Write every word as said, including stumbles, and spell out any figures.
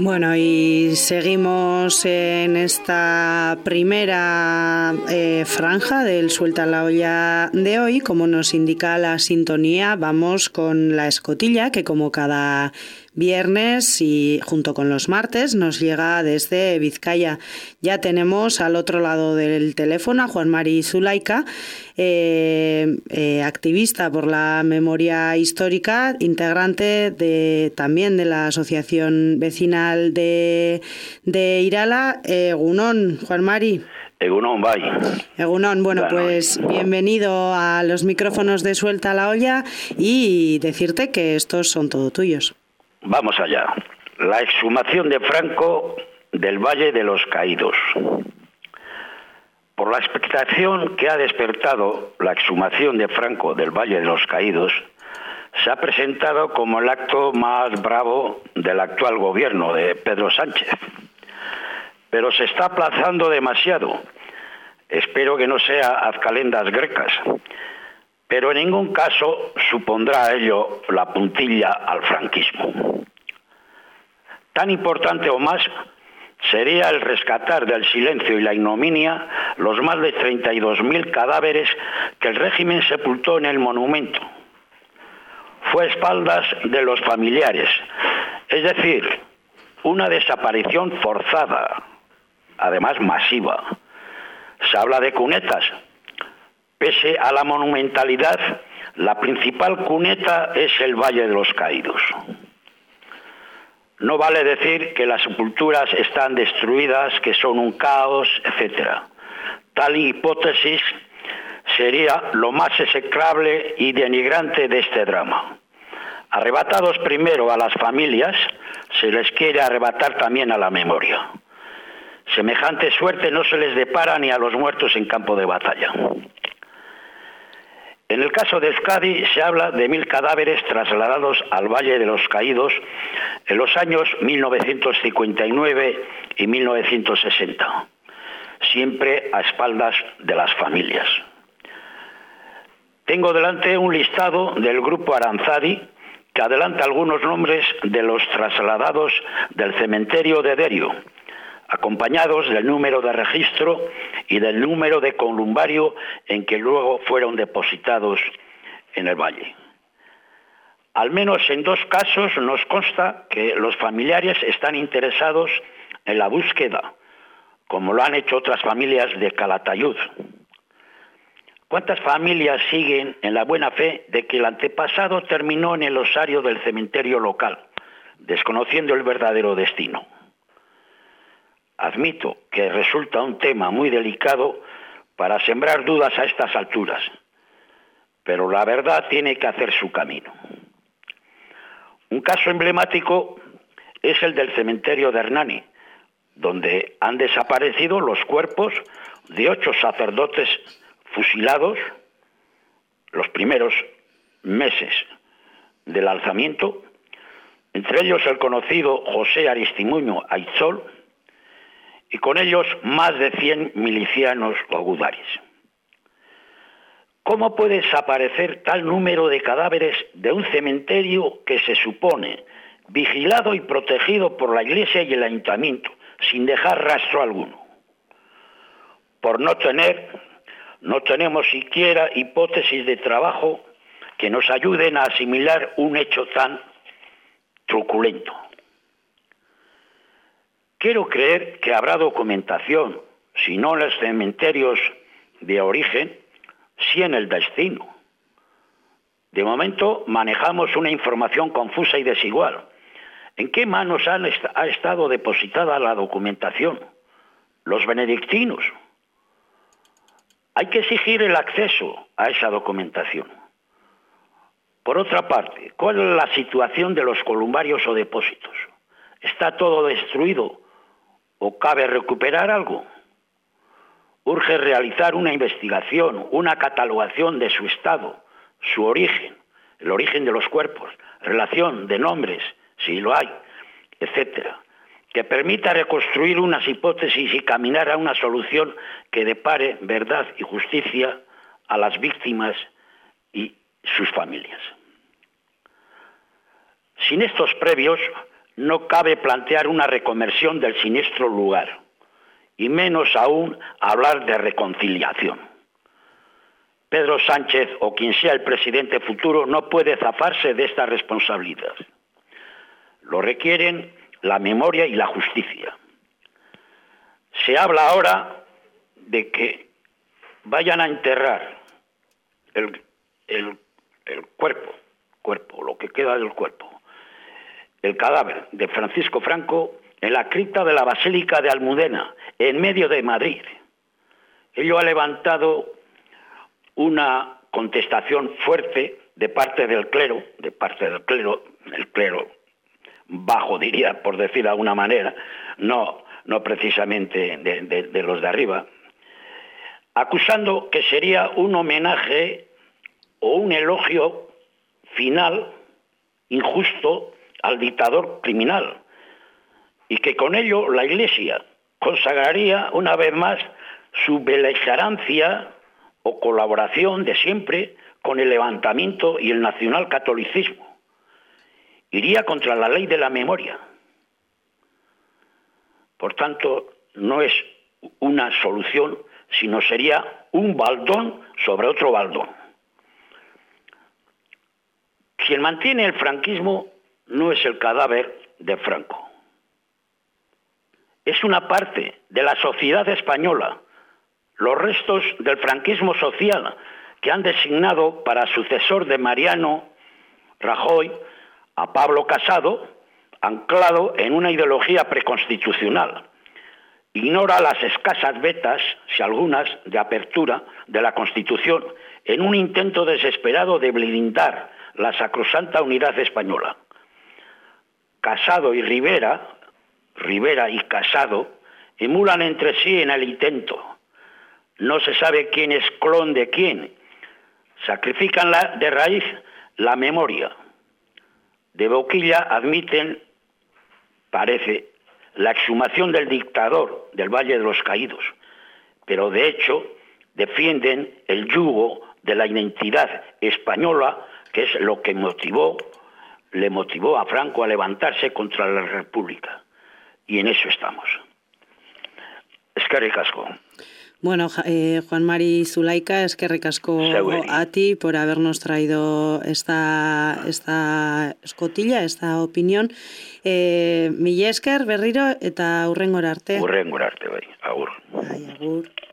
Bueno, y seguimos en esta primera eh, franja del Suelta la Olla de hoy. Como nos indica la sintonía, vamos con la escotilla, que como cada viernes y junto con los martes nos llega desde Vizcaya. Ya tenemos al otro lado del teléfono a Juan Mari Zulaika, eh, eh, activista por la memoria histórica, integrante de también de la Asociación Vecinal de, de Irala. Egunon, Juan Mari. Egunon, bye. Egunon, bueno, bueno, pues bienvenido a los micrófonos de Suelta la Olla y decirte que estos son todo tuyos. Vamos allá. La exhumación de Franco del Valle de los Caídos. Por la expectación que ha despertado la exhumación de Franco del Valle de los Caídos, se ha presentado como el acto más bravo del actual gobierno de Pedro Sánchez. Pero se está aplazando demasiado. Espero que no sea azcalendas grecas, pero en ningún caso supondrá ello la puntilla al franquismo. Tan importante o más sería el rescatar del silencio y la ignominia los más de treinta y dos mil cadáveres que el régimen sepultó en el monumento. Fue a espaldas de los familiares, es decir, una desaparición forzada, además masiva. Se habla de cunetas. Pese a la monumentalidad, la principal cuneta es el Valle de los Caídos. No vale decir que las sepulturas están destruidas, que son un caos, etcétera. Tal hipótesis sería lo más execrable y denigrante de este drama. Arrebatados primero a las familias, se les quiere arrebatar también a la memoria. Semejante suerte no se les depara ni a los muertos en campo de batalla. En el caso de Euskadi se habla de mil cadáveres trasladados al Valle de los Caídos en los años mil novecientos cincuenta y nueve y mil novecientos sesenta, siempre a espaldas de las familias. Tengo delante un listado del grupo Aranzadi que adelanta algunos nombres de los trasladados del cementerio de Derio, acompañados del número de registro y del número de columbario en que luego fueron depositados en el valle. Al menos en dos casos nos consta que los familiares están interesados en la búsqueda, como lo han hecho otras familias de Calatayud. ¿Cuántas familias siguen en la buena fe de que el antepasado terminó en el osario del cementerio local, desconociendo el verdadero destino? Admito que resulta un tema muy delicado para sembrar dudas a estas alturas, pero la verdad tiene que hacer su camino. Un caso emblemático es el del cementerio de Hernani, donde han desaparecido los cuerpos de ocho sacerdotes fusilados los primeros meses del alzamiento, entre ellos el conocido José Aristimuño Aitzol, y con ellos más de cien milicianos o gudaris. ¿Cómo puede desaparecer tal número de cadáveres de un cementerio que se supone vigilado y protegido por la Iglesia y el Ayuntamiento, sin dejar rastro alguno? Por no tener, no tenemos siquiera hipótesis de trabajo que nos ayuden a asimilar un hecho tan truculento. Quiero creer que habrá documentación, si no en los cementerios de origen, sí en el destino. De momento manejamos una información confusa y desigual. ¿En qué manos han est- ha estado depositada la documentación? Los benedictinos. Hay que exigir el acceso a esa documentación. Por otra parte, ¿cuál es la situación de los columbarios o depósitos? ¿Está todo destruido o cabe recuperar algo? Urge realizar una investigación, una catalogación de su estado, su origen, el origen de los cuerpos, relación de nombres, si lo hay, etcétera, que permita reconstruir unas hipótesis y caminar a una solución que depare verdad y justicia a las víctimas y sus familias. Sin estos previos, no cabe plantear una reconversión del siniestro lugar, y menos aún hablar de reconciliación. Pedro Sánchez o quien sea el presidente futuro no puede zafarse de esta responsabilidad. Lo requieren la memoria y la justicia. Se habla ahora de que vayan a enterrar el, el, el cuerpo, cuerpo, lo que queda del cuerpo, el cadáver de Francisco Franco en la cripta de la Basílica de Almudena, en medio de Madrid. Ello ha levantado una contestación fuerte de parte del clero, de parte del clero, el clero bajo, diría, por decir de alguna manera, no, no precisamente de, de, de los de arriba, acusando que sería un homenaje o un elogio final injusto al dictador criminal, y que con ello la Iglesia consagraría una vez más su beligerancia o colaboración de siempre con el levantamiento y el nacionalcatolicismo. Iría contra la ley de la memoria. Por tanto, no es una solución, sino sería un baldón sobre otro baldón. Quien mantiene el franquismo no es el cadáver de Franco. Es una parte de la sociedad española, los restos del franquismo social que han designado para sucesor de Mariano Rajoy a Pablo Casado, anclado en una ideología preconstitucional. Ignora las escasas vetas, si algunas, de apertura de la Constitución en un intento desesperado de blindar la sacrosanta unidad española. Casado y Rivera, Rivera y Casado, emulan entre sí en el intento. No se sabe quién es clon de quién. Sacrifican la, de raíz la memoria. De boquilla admiten, parece, la exhumación del dictador del Valle de los Caídos, pero de hecho defienden el yugo de la identidad española, que es lo que motivó, le motivó a Franco a levantarse contra la República. Y en eso estamos. Eskerrik asko. Bueno, eh, Juan Mari Zulaika, eskerrik asko a ti por habernos traído esta, esta escotilla, esta opinión. Eh, mila esker berriro eta hurrengora arte. Hurrengora arte, bai, agur. Bai, agur.